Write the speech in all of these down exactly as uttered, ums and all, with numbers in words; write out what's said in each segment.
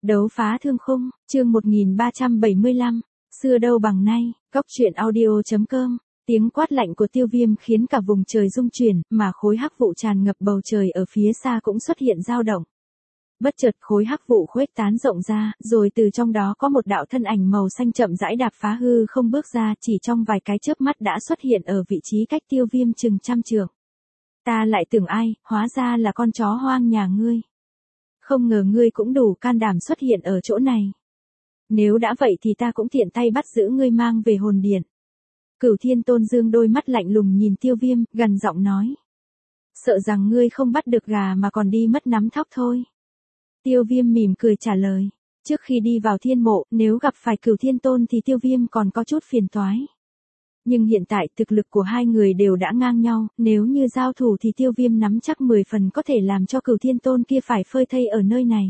Đấu phá thương khung, chương một nghìn ba trăm bảy mươi lăm, xưa đâu bằng nay, góc truyện audio chấm com. Tiếng quát lạnh của Tiêu Viêm khiến cả vùng trời rung chuyển, mà khối hắc vụ tràn ngập bầu trời ở phía xa cũng xuất hiện dao động. Bất chợt khối hắc vụ khuếch tán rộng ra, rồi từ trong đó có một đạo thân ảnh màu xanh chậm rãi đạp phá hư không bước ra, chỉ trong vài cái chớp mắt đã xuất hiện ở vị trí cách Tiêu Viêm chừng trăm trượng. Ta lại tưởng ai, hóa ra là con chó hoang nhà ngươi. Không ngờ ngươi cũng đủ can đảm xuất hiện ở chỗ này. Nếu đã vậy thì ta cũng tiện tay bắt giữ ngươi mang về hồn điện. Cửu Thiên Tôn dương đôi mắt lạnh lùng nhìn Tiêu Viêm, gần giọng nói. Sợ rằng ngươi không bắt được gà mà còn đi mất nắm thóc thôi. Tiêu Viêm mỉm cười trả lời. Trước khi đi vào thiên mộ, nếu gặp phải Cửu Thiên Tôn thì Tiêu Viêm còn có chút phiền toái. Nhưng hiện tại thực lực của hai người đều đã ngang nhau, nếu như giao thủ thì Tiêu Viêm nắm chắc mười phần có thể làm cho Cửu Thiên Tôn kia phải phơi thây ở nơi này.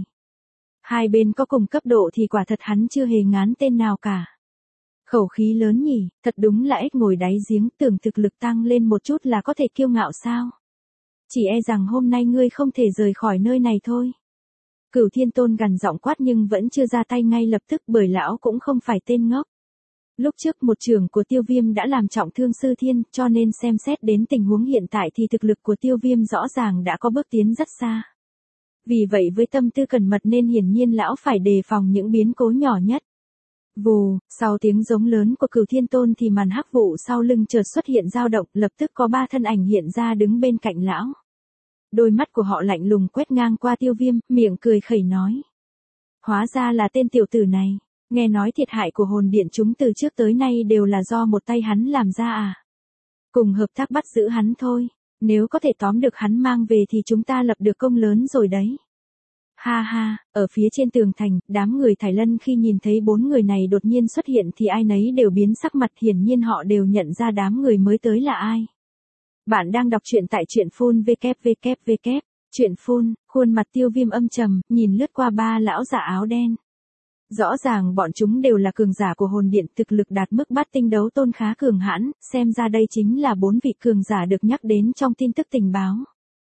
Hai bên có cùng cấp độ thì quả thật hắn chưa hề ngán tên nào cả. Khẩu khí lớn nhỉ, thật đúng là ếch ngồi đáy giếng, tưởng thực lực tăng lên một chút là có thể kiêu ngạo sao? Chỉ e rằng hôm nay ngươi không thể rời khỏi nơi này thôi. Cửu Thiên Tôn gằn giọng quát nhưng vẫn chưa ra tay ngay lập tức bởi lão cũng không phải tên ngốc. Lúc trước một trường của Tiêu Viêm đã làm trọng thương Sư Thiên, cho nên xem xét đến tình huống hiện tại thì thực lực của Tiêu Viêm rõ ràng đã có bước tiến rất xa. Vì vậy với tâm tư cẩn mật nên hiển nhiên lão phải đề phòng những biến cố nhỏ nhất. Vù, sau tiếng giống lớn của Cửu Thiên Tôn thì màn hắc vụ sau lưng chợt xuất hiện dao động, lập tức có ba thân ảnh hiện ra đứng bên cạnh lão. Đôi mắt của họ lạnh lùng quét ngang qua Tiêu Viêm, miệng cười khẩy nói. Hóa ra là tên tiểu tử này. Nghe nói thiệt hại của hồn điện chúng từ trước tới nay đều là do một tay hắn làm ra à? Cùng hợp tác bắt giữ hắn thôi, nếu có thể tóm được hắn mang về thì chúng ta lập được công lớn rồi đấy. Ha ha, ở phía trên tường thành, đám người Thải Lân khi nhìn thấy bốn người này đột nhiên xuất hiện thì ai nấy đều biến sắc mặt, hiển nhiên họ đều nhận ra đám người mới tới là ai. Bạn đang đọc truyện tại truyện phun vê kép vê kép vê kép, truyện phun, khuôn mặt Tiêu Viêm âm trầm, nhìn lướt qua ba lão giả áo đen. Rõ ràng bọn chúng đều là cường giả của hồn điện, thực lực đạt mức bát tinh đấu tôn khá cường hãn, xem ra đây chính là bốn vị cường giả được nhắc đến trong tin tức tình báo.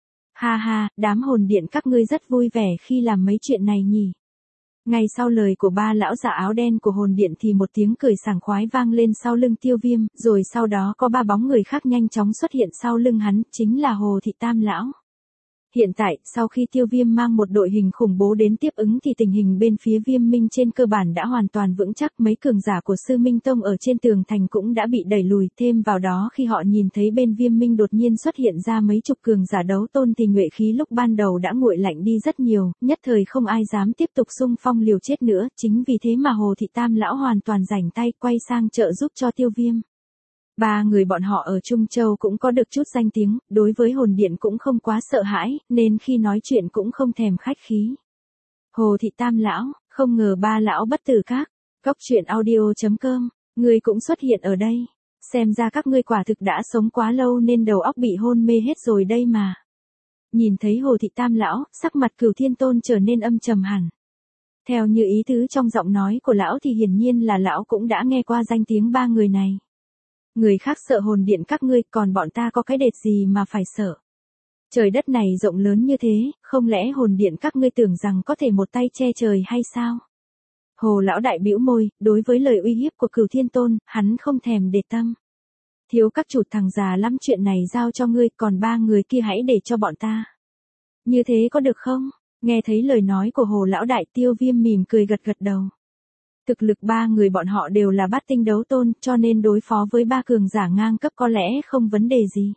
Ha ha, đám hồn điện các ngươi rất vui vẻ khi làm mấy chuyện này nhỉ. Ngay sau lời của ba lão giả áo đen của hồn điện thì một tiếng cười sảng khoái vang lên sau lưng Tiêu Viêm, rồi sau đó có ba bóng người khác nhanh chóng xuất hiện sau lưng hắn, chính là Hồ Thị Tam Lão. Hiện tại, sau khi Tiêu Viêm mang một đội hình khủng bố đến tiếp ứng thì tình hình bên phía Viêm Minh trên cơ bản đã hoàn toàn vững chắc, mấy cường giả của Sư Minh Tông ở trên tường thành cũng đã bị đẩy lùi, thêm vào đó khi họ nhìn thấy bên Viêm Minh đột nhiên xuất hiện ra mấy chục cường giả đấu tôn thì nhuệ khí lúc ban đầu đã nguội lạnh đi rất nhiều, nhất thời không ai dám tiếp tục xung phong liều chết nữa, chính vì thế mà Hồ Thị Tam Lão hoàn toàn rảnh tay quay sang trợ giúp cho Tiêu Viêm. Ba người bọn họ ở Trung Châu cũng có được chút danh tiếng, đối với hồn điện cũng không quá sợ hãi, nên khi nói chuyện cũng không thèm khách khí. Hồ Thị Tam Lão, không ngờ ba lão bất tử các, góc truyện audio chấm com, ngươi cũng xuất hiện ở đây. Xem ra các ngươi quả thực đã sống quá lâu nên đầu óc bị hôn mê hết rồi đây mà. Nhìn thấy Hồ Thị Tam Lão, sắc mặt Cửu Thiên Tôn trở nên âm trầm hẳn. Theo như ý tứ trong giọng nói của lão thì hiển nhiên là lão cũng đã nghe qua danh tiếng ba người này. Người khác sợ hồn điện các ngươi, còn bọn ta có cái đệt gì mà phải sợ. Trời đất này rộng lớn như thế, không lẽ hồn điện các ngươi tưởng rằng có thể một tay che trời hay sao? Hồ lão đại bĩu môi, đối với lời uy hiếp của Cửu Thiên Tôn, hắn không thèm để tâm. Thiếu các chủ, thằng già lắm, chuyện này giao cho ngươi, còn ba người kia hãy để cho bọn ta. Như thế có được không? Nghe thấy lời nói của Hồ lão đại, Tiêu Viêm mỉm cười gật gật đầu. Thực lực ba người bọn họ đều là bát tinh đấu tôn, cho nên đối phó với ba cường giả ngang cấp có lẽ không vấn đề gì.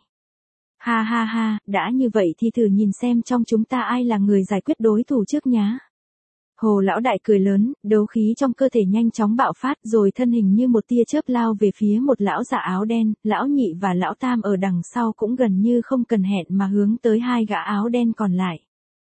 Ha ha ha, đã như vậy thì thử nhìn xem trong chúng ta ai là người giải quyết đối thủ trước nhá. Hồ lão đại cười lớn, đấu khí trong cơ thể nhanh chóng bạo phát rồi thân hình như một tia chớp lao về phía một lão giả áo đen, lão nhị và lão tam ở đằng sau cũng gần như không cần hẹn mà hướng tới hai gã áo đen còn lại.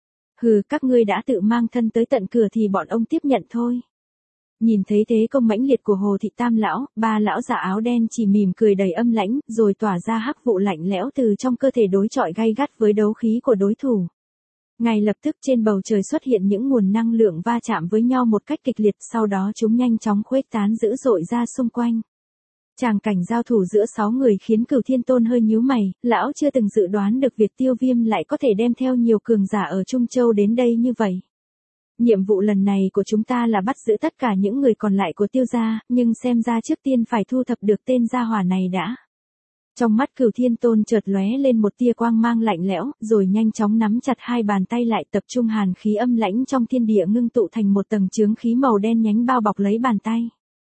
Hừ, các ngươi đã tự mang thân tới tận cửa thì bọn ông tiếp nhận thôi. Nhìn thấy thế công mãnh liệt của Hồ Thị Tam Lão, ba lão giả áo đen chỉ mỉm cười đầy âm lãnh, rồi tỏa ra hắc vụ lạnh lẽo từ trong cơ thể đối chọi gay gắt với đấu khí của đối thủ. Ngay lập tức trên bầu trời xuất hiện những nguồn năng lượng va chạm với nhau một cách kịch liệt, sau đó chúng nhanh chóng khuếch tán dữ dội ra xung quanh. Tràng cảnh giao thủ giữa sáu người khiến Cửu Thiên Tôn hơi nhíu mày, lão chưa từng dự đoán được việc Tiêu Viêm lại có thể đem theo nhiều cường giả ở Trung Châu đến đây như vậy. Nhiệm vụ lần này của chúng ta là bắt giữ tất cả những người còn lại của Tiêu gia, nhưng xem ra trước tiên phải thu thập được tên gia hỏa này đã. Trong mắt Cửu Thiên Tôn chợt lóe lên một tia quang mang lạnh lẽo, rồi nhanh chóng nắm chặt hai bàn tay lại, tập trung hàn khí âm lãnh trong thiên địa ngưng tụ thành một tầng chướng khí màu đen nhánh bao bọc lấy bàn tay.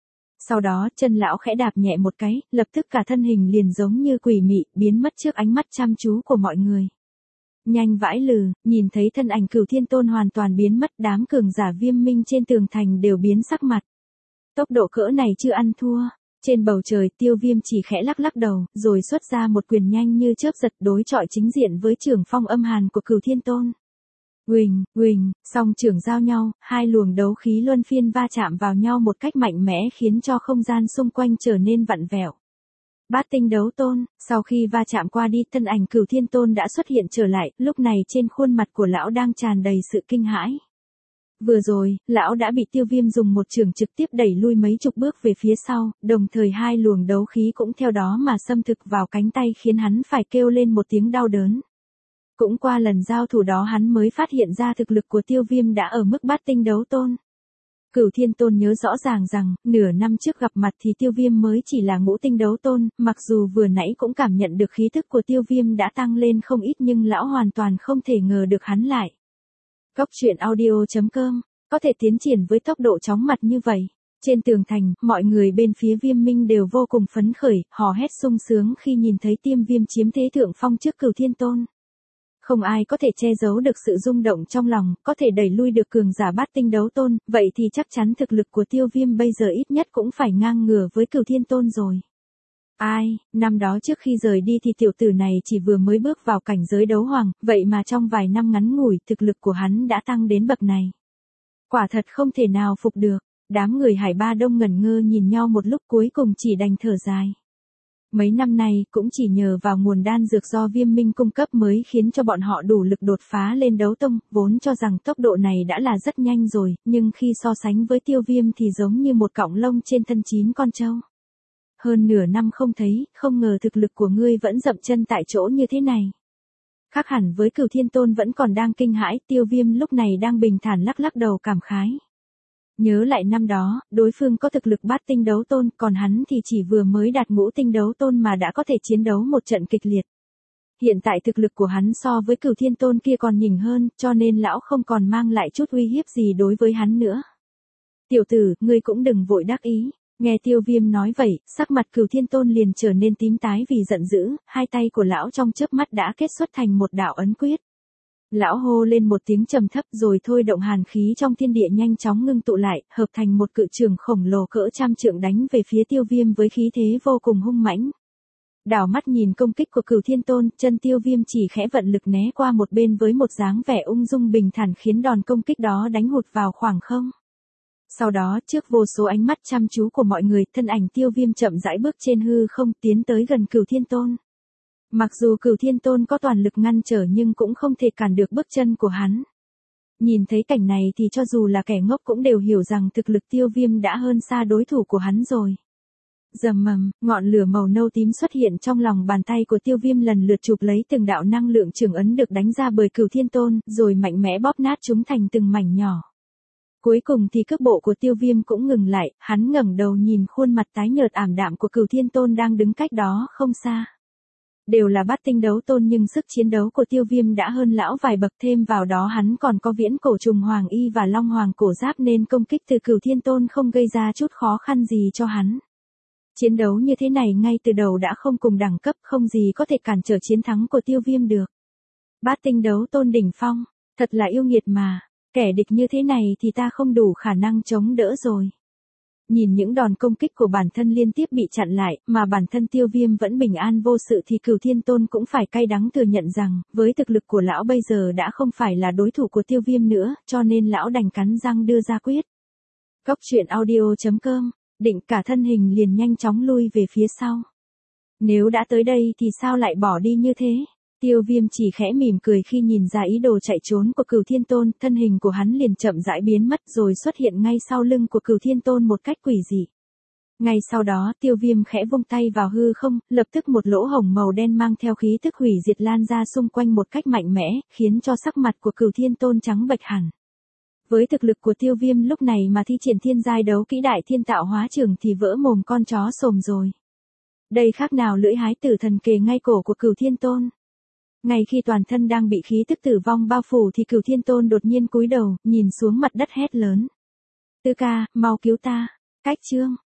Sau đó, chân lão khẽ đạp nhẹ một cái, lập tức cả thân hình liền giống như quỷ mị, biến mất trước ánh mắt chăm chú của mọi người. Nhanh vãi lừ, nhìn thấy thân ảnh Cửu Thiên Tôn hoàn toàn biến mất, đám cường giả Viêm Minh trên tường thành đều biến sắc mặt. Tốc độ cỡ này chưa ăn thua. Trên bầu trời, Tiêu Viêm chỉ khẽ lắc lắc đầu, rồi xuất ra một quyền nhanh như chớp giật đối chọi chính diện với trưởng phong âm hàn của Cửu Thiên Tôn. Uỳnh, uỳnh, song trưởng giao nhau, hai luồng đấu khí luân phiên va chạm vào nhau một cách mạnh mẽ khiến cho không gian xung quanh trở nên vặn vẹo. Bát tinh đấu tôn, sau khi va chạm qua đi, thân ảnh Cửu Thiên Tôn đã xuất hiện trở lại, lúc này trên khuôn mặt của lão đang tràn đầy sự kinh hãi. Vừa rồi, lão đã bị Tiêu Viêm dùng một chưởng trực tiếp đẩy lui mấy chục bước về phía sau, đồng thời hai luồng đấu khí cũng theo đó mà xâm thực vào cánh tay khiến hắn phải kêu lên một tiếng đau đớn. Cũng qua lần giao thủ đó hắn mới phát hiện ra thực lực của Tiêu Viêm đã ở mức bát tinh đấu tôn. Cửu Thiên Tôn nhớ rõ ràng rằng, nửa năm trước gặp mặt thì Tiêu Viêm mới chỉ là ngũ tinh đấu tôn, mặc dù vừa nãy cũng cảm nhận được khí thức của Tiêu Viêm đã tăng lên không ít nhưng lão hoàn toàn không thể ngờ được hắn lại. Cốc truyện audio chấm com, có thể tiến triển với tốc độ chóng mặt như vậy. Trên tường thành, mọi người bên phía Viêm Minh đều vô cùng phấn khởi, hò hét sung sướng khi nhìn thấy Tiêm Viêm chiếm thế thượng phong trước Cửu Thiên Tôn. Không ai có thể che giấu được sự rung động trong lòng, có thể đẩy lui được cường giả bát tinh đấu tôn, vậy thì chắc chắn thực lực của Tiêu Viêm bây giờ ít nhất cũng phải ngang ngửa với Cửu Thiên Tôn rồi. Ai, năm đó trước khi rời đi thì tiểu tử này chỉ vừa mới bước vào cảnh giới đấu hoàng, vậy mà trong vài năm ngắn ngủi thực lực của hắn đã tăng đến bậc này. Quả thật không thể nào phục được, đám người Hải Ba Đông ngẩn ngơ nhìn nhau một lúc cuối cùng chỉ đành thở dài. Mấy năm nay cũng chỉ nhờ vào nguồn đan dược do Viêm Minh cung cấp mới khiến cho bọn họ đủ lực đột phá lên đấu tông, vốn cho rằng tốc độ này đã là rất nhanh rồi, nhưng khi so sánh với Tiêu Viêm thì giống như một cọng lông trên thân chín con trâu. Hơn nửa năm không thấy, không ngờ thực lực của ngươi vẫn dậm chân tại chỗ như thế này. Khác hẳn với Cửu Thiên Tôn vẫn còn đang kinh hãi, Tiêu Viêm lúc này đang bình thản lắc lắc đầu cảm khái. Nhớ lại năm đó, đối phương có thực lực bát tinh đấu tôn, còn hắn thì chỉ vừa mới đạt ngũ tinh đấu tôn mà đã có thể chiến đấu một trận kịch liệt. Hiện tại thực lực của hắn so với Cửu Thiên Tôn kia còn nhỉnh hơn, cho nên lão không còn mang lại chút uy hiếp gì đối với hắn nữa. Tiểu tử, ngươi cũng đừng vội đắc ý. Nghe Tiêu Viêm nói vậy, sắc mặt Cửu Thiên Tôn liền trở nên tím tái vì giận dữ, hai tay của lão trong chớp mắt đã kết xuất thành một đạo ấn quyết. Lão hô lên một tiếng trầm thấp rồi thôi động hàn khí trong thiên địa nhanh chóng ngưng tụ lại, hợp thành một cự trường khổng lồ cỡ trăm trượng đánh về phía Tiêu Viêm với khí thế vô cùng hung mãnh. Đảo mắt nhìn công kích của Cửu Thiên Tôn, chân Tiêu Viêm chỉ khẽ vận lực né qua một bên với một dáng vẻ ung dung bình thản khiến đòn công kích đó đánh hụt vào khoảng không. Sau đó, trước vô số ánh mắt chăm chú của mọi người, thân ảnh Tiêu Viêm chậm rãi bước trên hư không tiến tới gần Cửu Thiên Tôn. Mặc dù Cửu Thiên Tôn có toàn lực ngăn trở nhưng cũng không thể cản được bước chân của hắn. Nhìn thấy cảnh này thì cho dù là kẻ ngốc cũng đều hiểu rằng thực lực Tiêu Viêm đã hơn xa đối thủ của hắn rồi. Rầm mầm, ngọn lửa màu nâu tím xuất hiện trong lòng bàn tay của Tiêu Viêm lần lượt chụp lấy từng đạo năng lượng trường ấn được đánh ra bởi Cửu Thiên Tôn, rồi mạnh mẽ bóp nát chúng thành từng mảnh nhỏ. Cuối cùng thì cước bộ của Tiêu Viêm cũng ngừng lại, hắn ngẩng đầu nhìn khuôn mặt tái nhợt ảm đạm của Cửu Thiên Tôn đang đứng cách đó không xa. Đều là bát tinh đấu tôn nhưng sức chiến đấu của Tiêu Viêm đã hơn lão vài bậc, thêm vào đó hắn còn có viễn cổ trùng hoàng y và long hoàng cổ giáp nên công kích từ Cửu Thiên Tôn không gây ra chút khó khăn gì cho hắn. Chiến đấu như thế này ngay từ đầu đã không cùng đẳng cấp, không gì có thể cản trở chiến thắng của Tiêu Viêm được. Bát tinh đấu tôn đỉnh phong, thật là yêu nghiệt mà, kẻ địch như thế này thì ta không đủ khả năng chống đỡ rồi. Nhìn những đòn công kích của bản thân liên tiếp bị chặn lại, mà bản thân Tiêu Viêm vẫn bình an vô sự thì Cửu Thiên Tôn cũng phải cay đắng thừa nhận rằng, với thực lực của lão bây giờ đã không phải là đối thủ của Tiêu Viêm nữa, cho nên lão đành cắn răng đưa ra quyết. Cốc truyện audio chấm com, định cả thân hình liền nhanh chóng lui về phía sau. Nếu đã tới đây thì sao lại bỏ đi như thế? Tiêu Viêm chỉ khẽ mỉm cười khi nhìn ra ý đồ chạy trốn của Cửu Thiên Tôn, thân hình của hắn liền chậm rãi biến mất rồi xuất hiện ngay sau lưng của Cửu Thiên Tôn một cách quỷ dị. Ngay sau đó, Tiêu Viêm khẽ vung tay vào hư không, lập tức một lỗ hổng màu đen mang theo khí tức hủy diệt lan ra xung quanh một cách mạnh mẽ, khiến cho sắc mặt của Cửu Thiên Tôn trắng bệch hẳn. Với thực lực của Tiêu Viêm lúc này mà thi triển thiên giai đấu kỹ đại thiên tạo hóa trường thì vỡ mồm con chó sồm rồi. Đây khác nào lưỡi hái tử thần kề ngay cổ của Cửu Thiên Tôn. Ngay khi toàn thân đang bị khí tức tử vong bao phủ thì Cửu Thiên Tôn đột nhiên cúi đầu, nhìn xuống mặt đất hét lớn. Tư ca, mau cứu ta. Cách chương.